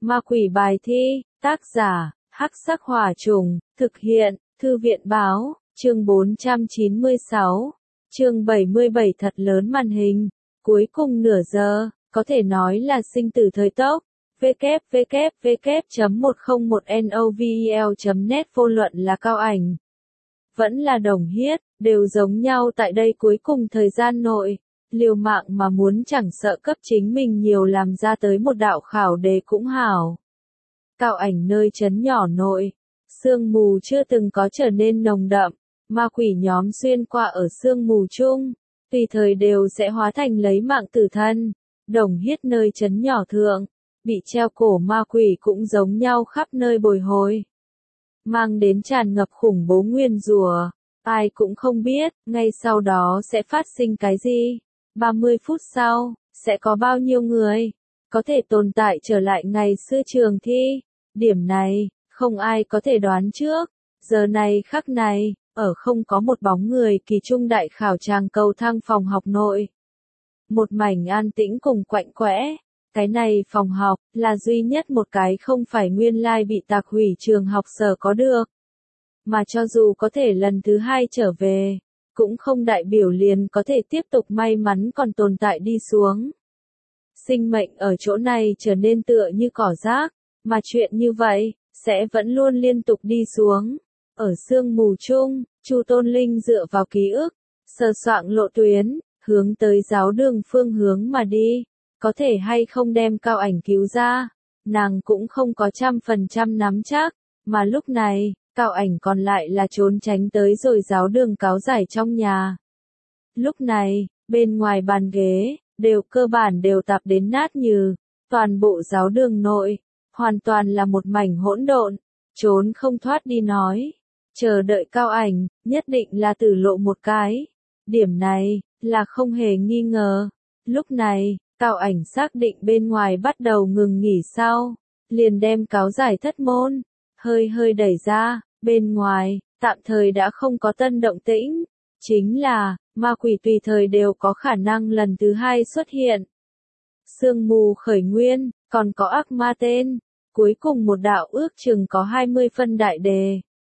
Ma quỷ bài thi, tác giả, Hắc Sắc Hỏa Trùng, thực hiện, Thư viện Báo, chương 496, chương 77 thật lớn màn hình, cuối cùng nửa giờ, có thể nói là sinh tử thời tốc. www.101novel.net vô luận là Cao Ảnh, vẫn là Đồng Hiết, đều giống nhau tại đây cuối cùng thời gian nội, liều mạng mà muốn chẳng sợ cấp chính mình nhiều làm ra tới một đạo khảo đề cũng hảo. Cao Ảnh nơi trấn nhỏ nội, sương mù chưa từng có trở nên nồng đậm, ma quỷ nhóm xuyên qua ở sương mù chung, tùy thời đều sẽ hóa thành lấy mạng tử thân. Đồng Hiết nơi trấn nhỏ thượng, bị treo cổ ma quỷ cũng giống nhau khắp nơi bồi hồi, mang đến tràn ngập khủng bố nguyền rủa, ai cũng không biết, ngay sau đó sẽ phát sinh cái gì. 30 phút sau, sẽ có bao nhiêu người có thể tồn tại trở lại ngày xưa trường thi. Điểm này, không ai có thể đoán trước. Giờ này khắc này, ở không có một bóng người kỳ trung đại khảo tràng cầu thang phòng học nội. Một mảnh an tĩnh cùng quạnh quẽ. Cái này phòng học, là duy nhất một cái không phải nguyên lai bị tạc hủy trường học sở có được. Mà cho dù có thể lần thứ hai trở về, cũng không đại biểu liền có thể tiếp tục may mắn còn tồn tại đi xuống. Sinh mệnh ở chỗ này trở nên tựa như cỏ rác, mà chuyện như vậy, sẽ vẫn luôn liên tục đi xuống. Ở sương mù chung, Chu Tôn Linh dựa vào ký ức, sờ soạng lộ tuyến, hướng tới giáo đường phương hướng mà đi. Có thể hay không đem Cao Ảnh cứu ra, nàng cũng không có 100% nắm chắc, mà lúc này, Cao Ảnh còn lại là trốn tránh tới rồi giáo đường cáo giải trong nhà. Lúc này, bên ngoài bàn ghế, đều cơ bản đều tạp đến nát nhừ, toàn bộ giáo đường nội, hoàn toàn là một mảnh hỗn độn, trốn không thoát đi nói. Chờ đợi Cao Ảnh, nhất định là tử lộ một cái. Điểm này, là không hề nghi ngờ. Lúc này, Cao Ảnh xác định bên ngoài bắt đầu ngừng nghỉ sau, liền đem cáo giải thất môn, hơi đẩy ra, bên ngoài, tạm thời đã không có tân động tĩnh, chính là, ma quỷ tùy thời đều có khả năng lần thứ hai xuất hiện. Sương mù khởi nguyên, còn có ác ma tên, cuối cùng một đạo ước chừng có 20 phân đại đề.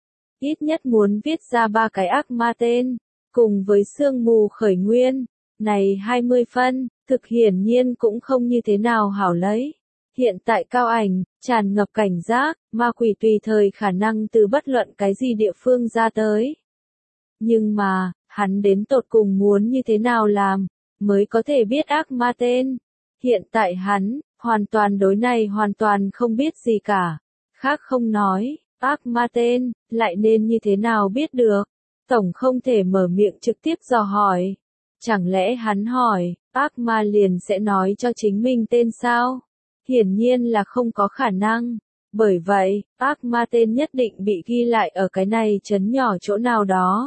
Ít nhất muốn viết ra 3 cái ác ma tên, cùng với sương mù khởi nguyên, này 20 phân. Thực hiển nhiên cũng không như thế nào hảo lấy. Hiện tại Cao Ảnh, tràn ngập cảnh giác, ma quỷ tùy thời khả năng từ bất luận cái gì địa phương ra tới. Nhưng mà, hắn đến tột cùng muốn như thế nào làm, mới có thể biết ác ma tên. Hiện tại hắn, hoàn toàn đối này hoàn toàn không biết gì cả. Khác không nói, ác ma tên, lại nên như thế nào biết được. Tổng không thể mở miệng trực tiếp dò hỏi. Chẳng lẽ hắn hỏi, ác ma liền sẽ nói cho chính mình tên sao? Hiển nhiên là không có khả năng. Bởi vậy, ác ma tên nhất định bị ghi lại ở cái này trấn nhỏ chỗ nào đó.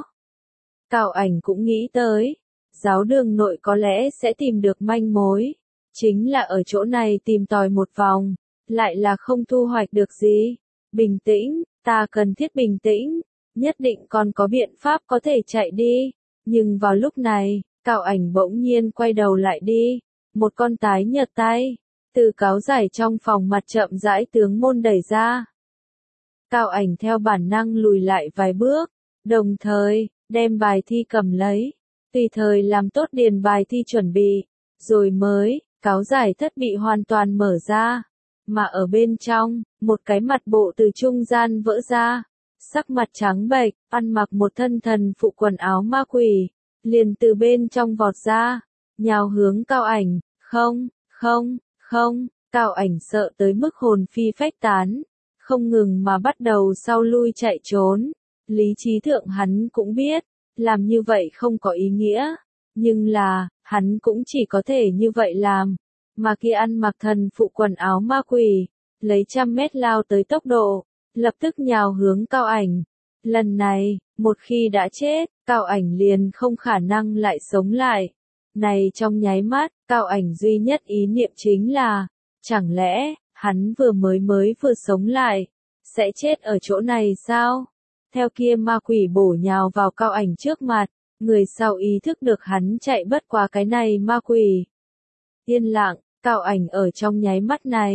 Cao Ảnh cũng nghĩ tới, giáo đường nội có lẽ sẽ tìm được manh mối. Chính là ở chỗ này tìm tòi một vòng, lại là không thu hoạch được gì. Bình tĩnh, ta cần thiết bình tĩnh, nhất định còn có biện pháp có thể chạy đi. Nhưng vào lúc này, Cao Ảnh bỗng nhiên quay đầu lại đi, một con tái nhợt tay, từ cáo giải trong phòng mặt chậm rãi tướng môn đẩy ra. Cao Ảnh theo bản năng lùi lại vài bước, đồng thời, đem bài thi cầm lấy, tùy thời làm tốt điền bài thi chuẩn bị, rồi mới, cáo giải thất bị hoàn toàn mở ra, mà ở bên trong, một cái mặt bộ từ trung gian vỡ ra, sắc mặt trắng bệch, ăn mặc một thân thần phụ quần áo ma quỷ. Liền từ bên trong vọt ra, nhào hướng Cao Ảnh, không, Cao Ảnh sợ tới mức hồn phi phách tán, không ngừng mà bắt đầu sau lui chạy trốn. Lý trí thượng hắn cũng biết, làm như vậy không có ý nghĩa, nhưng là, hắn cũng chỉ có thể như vậy làm, mà kia ăn mặc thần phụ quần áo ma quỷ, lấy 100 mét lao tới tốc độ, lập tức nhào hướng Cao Ảnh. Lần này, một khi đã chết, Cao Ảnh liền không khả năng lại sống lại. Này trong nháy mắt, Cao Ảnh duy nhất ý niệm chính là, chẳng lẽ, hắn vừa sống lại, sẽ chết ở chỗ này sao? Theo kia ma quỷ bổ nhào vào Cao Ảnh trước mặt, người sau ý thức được hắn chạy bất qua cái này ma quỷ. Yên lặng, Cao Ảnh ở trong nháy mắt này,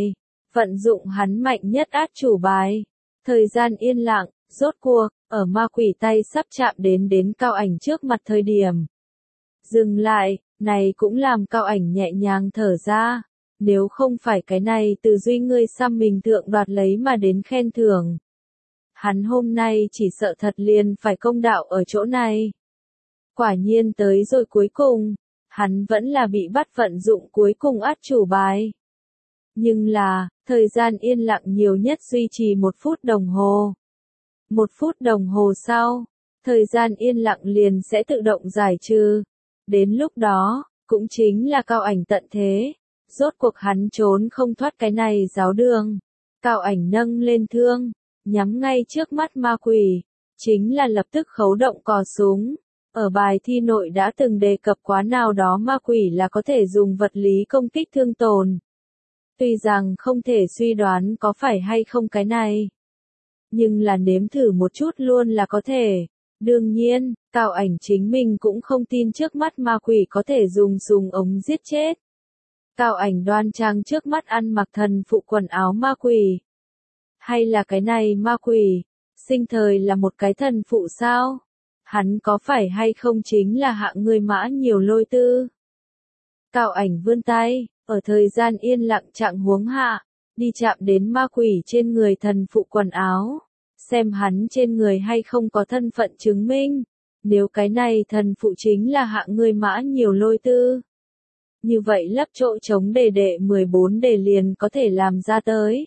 vận dụng hắn mạnh nhất át chủ bài. Thời gian yên lặng, rốt cuộc, ở ma quỷ tay sắp chạm đến Cao Ảnh trước mặt thời điểm. Dừng lại, này cũng làm Cao Ảnh nhẹ nhàng thở ra. Nếu không phải cái này từ duy ngươi xăm mình thượng đoạt lấy mà đến khen thưởng. Hắn hôm nay chỉ sợ thật liền phải công đạo ở chỗ này. Quả nhiên tới rồi cuối cùng, hắn vẫn là bị bắt vận dụng cuối cùng át chủ bài. Nhưng là, thời gian yên lặng nhiều nhất duy trì 1 phút đồng hồ. 1 phút đồng hồ sau, thời gian yên lặng liền sẽ tự động giải trừ. Đến lúc đó, cũng chính là Cao Ảnh tận thế. Rốt cuộc hắn trốn không thoát cái này giáo đường. Cao Ảnh nâng lên thương, nhắm ngay trước mắt ma quỷ, chính là lập tức khấu động cò súng. Ở bài thi nội đã từng đề cập quá nào đó ma quỷ là có thể dùng vật lý công kích thương tồn. Tuy rằng không thể suy đoán có phải hay không cái này, nhưng là nếm thử một chút luôn là có thể. Đương nhiên, Cao Ảnh chính mình cũng không tin trước mắt ma quỷ có thể dùng súng ống giết chết. Cao Ảnh đoan trang trước mắt ăn mặc thần phụ quần áo ma quỷ. Hay là cái này ma quỷ, sinh thời là một cái thần phụ sao? Hắn có phải hay không chính là hạng người mã nhiều lôi tư? Cao Ảnh vươn tay, ở thời gian yên lặng trạng huống hạ, đi chạm đến ma quỷ trên người thần phụ quần áo, xem hắn trên người hay không có thân phận chứng minh. Nếu cái này thần phụ chính là hạng người mã nhiều lôi tư, như vậy lấp chỗ trống đề đệ 14 đề liền có thể làm ra tới.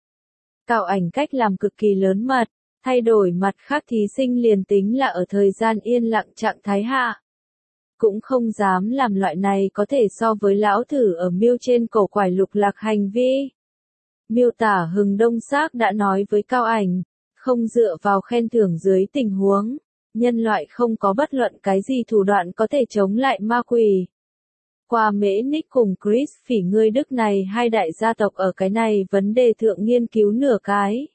Cao Ảnh cách làm cực kỳ lớn mật, thay đổi mặt khác thí sinh liền tính là ở thời gian yên lặng trạng thái hạ. Cũng không dám làm loại này có thể so với lão thử ở miêu trên cổ quải lục lạc hành vi. Miêu tả Hừng Đông Xác đã nói với Cao Ảnh, không dựa vào khen thưởng dưới tình huống, nhân loại không có bất luận cái gì thủ đoạn có thể chống lại ma quỷ. Qua Mễ Nick cùng Chris Phỉ ngươi Đức này hai đại gia tộc ở cái này vấn đề thượng nghiên cứu nửa cái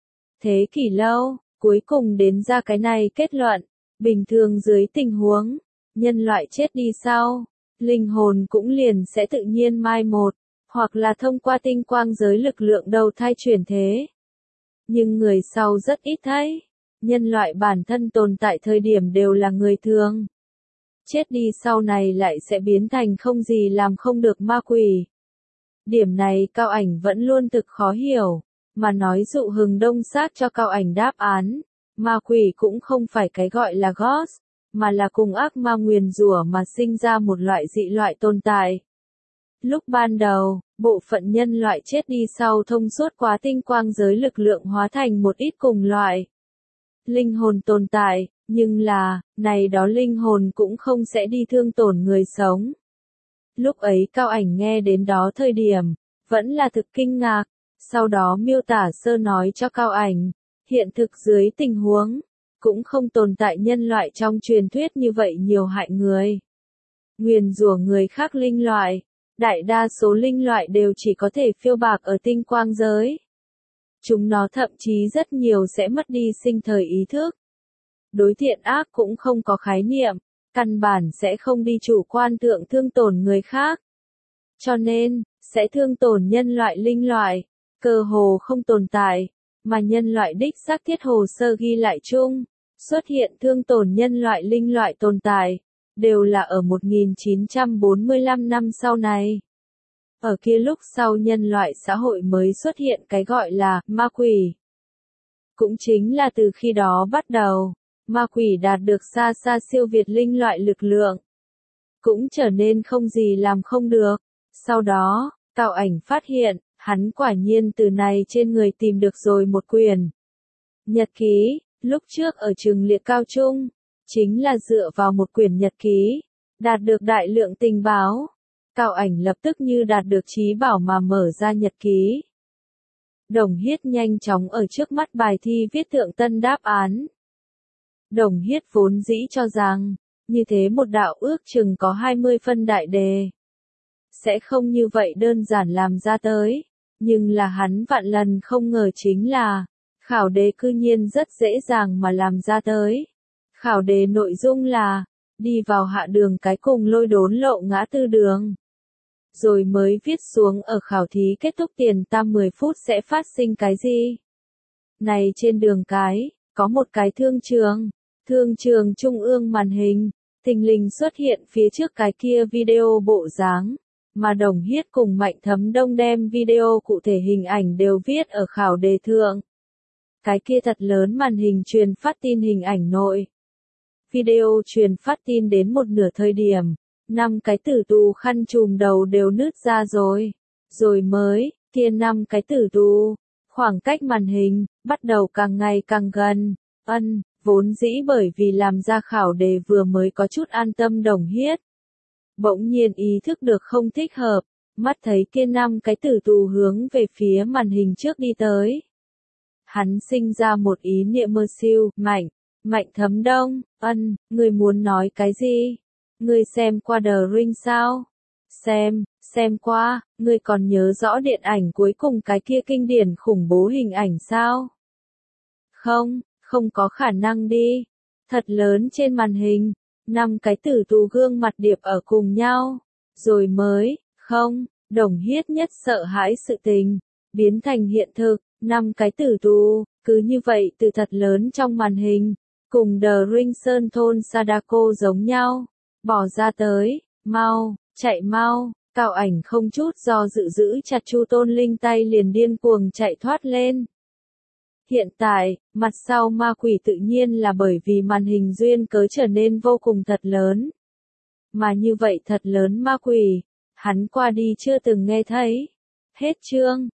thế kỷ lâu, cuối cùng đến ra cái này kết luận, bình thường dưới tình huống, nhân loại chết đi sau, linh hồn cũng liền sẽ tự nhiên mai một, hoặc là thông qua tinh quang giới lực lượng đầu thai chuyển thế. Nhưng người sau rất ít thấy, nhân loại bản thân tồn tại thời điểm đều là người thường. Chết đi sau này lại sẽ biến thành không gì làm không được ma quỷ. Điểm này Cao Ảnh vẫn luôn thực khó hiểu, mà nói dụ Hừng Đông Xác cho Cao Ảnh đáp án, ma quỷ cũng không phải cái gọi là ghost, mà là cùng ác ma nguyền rủa mà sinh ra một loại dị loại tồn tại. Lúc ban đầu, bộ phận nhân loại chết đi sau thông suốt quá tinh quang giới lực lượng hóa thành một ít cùng loại linh hồn tồn tại, nhưng là, này đó linh hồn cũng không sẽ đi thương tổn người sống. Lúc ấy Cao Ảnh nghe đến đó thời điểm, vẫn là thực kinh ngạc, sau đó miêu tả sơ nói cho Cao Ảnh, hiện thực dưới tình huống, cũng không tồn tại nhân loại trong truyền thuyết như vậy nhiều hại người. Nguyền rủa người khác linh loại, đại đa số linh loại đều chỉ có thể phiêu bạc ở tinh quang giới. Chúng nó thậm chí rất nhiều sẽ mất đi sinh thời ý thức. Đối thiện ác cũng không có khái niệm, căn bản sẽ không đi chủ quan thượng thương tổn người khác. Cho nên, sẽ thương tổn nhân loại linh loại, cơ hồ không tồn tại, mà nhân loại đích xác thiết hồ sơ ghi lại chung, xuất hiện thương tổn nhân loại linh loại tồn tại, đều là ở 1945 năm sau này. Ở kia lúc sau nhân loại xã hội mới xuất hiện cái gọi là ma quỷ. Cũng chính là từ khi đó bắt đầu, ma quỷ đạt được xa xa siêu việt linh loại lực lượng. Cũng trở nên không gì làm không được. Sau đó, Cao Ảnh phát hiện, hắn quả nhiên từ này trên người tìm được rồi một quyển nhật ký, lúc trước ở trường liệt cao trung, chính là dựa vào một quyển nhật ký, đạt được đại lượng tình báo. Cao Ảnh lập tức như đạt được trí bảo mà mở ra nhật ký. Đồng Hiết nhanh chóng ở trước mắt bài thi viết thượng tân đáp án. Đồng Hiết vốn dĩ cho rằng, như thế một đạo ước chừng có 20 phân đại đề. Sẽ không như vậy đơn giản làm ra tới, nhưng là hắn vạn lần không ngờ chính là, khảo đề cư nhiên rất dễ dàng mà làm ra tới. Khảo đề nội dung là, đi vào hạ đường cái cùng lôi đốn lộ ngã tư đường. rồi mới viết xuống ở khảo thí kết thúc tiền tam 10 phút sẽ phát sinh cái gì. Này trên đường cái, có một cái thương trường trung ương màn hình, thình lình xuất hiện phía trước cái kia video bộ dáng, mà Đồng Hiết cùng Mạnh Thấm Đông đem video cụ thể hình ảnh đều viết ở khảo đề thượng. Cái kia thật lớn màn hình truyền phát tin hình ảnh nội. Video truyền phát tin đến một nửa thời điểm, 5 cái tử tù khăn trùm đầu đều nứt ra rồi. Rồi mới, kia 5 cái tử tù, khoảng cách màn hình, bắt đầu càng ngày càng gần. Vốn dĩ bởi vì làm ra khảo đề vừa mới có chút an tâm Đồng Hiết. Bỗng nhiên ý thức được không thích hợp, mắt thấy kia 5 cái tử tù hướng về phía màn hình trước đi tới. Hắn sinh ra một ý niệm mơ siêu, Mạnh Thấm Đông, ngươi muốn nói cái gì? Ngươi xem qua The Ring sao? Xem qua, ngươi còn nhớ rõ điện ảnh cuối cùng cái kia kinh điển khủng bố hình ảnh sao? Không có khả năng đi. Thật lớn trên màn hình, 5 cái tử tù gương mặt điệp ở cùng nhau. Rồi mới, Đồng Hiết nhất sợ hãi sự tình, biến thành hiện thực, 5 cái tử tù, cứ như vậy từ thật lớn trong màn hình, cùng The Ring Sơn thôn Sadako giống nhau, bỏ ra tới, chạy mau, Cao Ảnh không chút do dự giữ chặt Chu Tôn Linh tay liền điên cuồng chạy thoát lên. Hiện tại, mặt sau ma quỷ tự nhiên là bởi vì màn hình duyên cớ trở nên vô cùng thật lớn. Mà như vậy thật lớn ma quỷ, hắn qua đi chưa từng nghe thấy. Hết chương.